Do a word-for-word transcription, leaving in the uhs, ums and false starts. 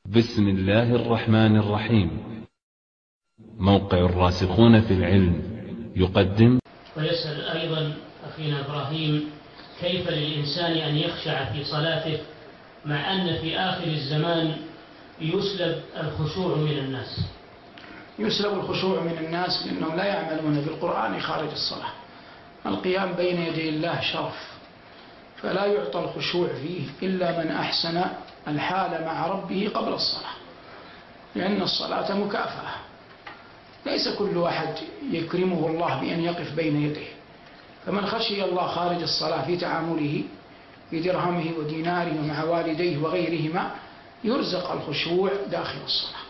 بسم الله الرحمن الرحيم. موقع الراسخون في العلم يقدم. ويسأل أيضا أخينا إبراهيم: كيف للإنسان أن يخشع في صلاته مع أن في آخر الزمان يسلب الخشوع من الناس؟ يسلب الخشوع من الناس لأنهم لا يعملون بالقرآن خارج الصلاة. القيام بين يدي الله شرف، فلا يعطى الخشوع فيه إلا من أحسن الحال مع ربه قبل الصلاة، لأن الصلاة مكافأة. ليس كل أحد يكرمه الله بأن يقف بين يديه، فمن خشي الله خارج الصلاة في تعامله في درهمه وديناره ومع والديه وغيرهما يرزق الخشوع داخل الصلاة.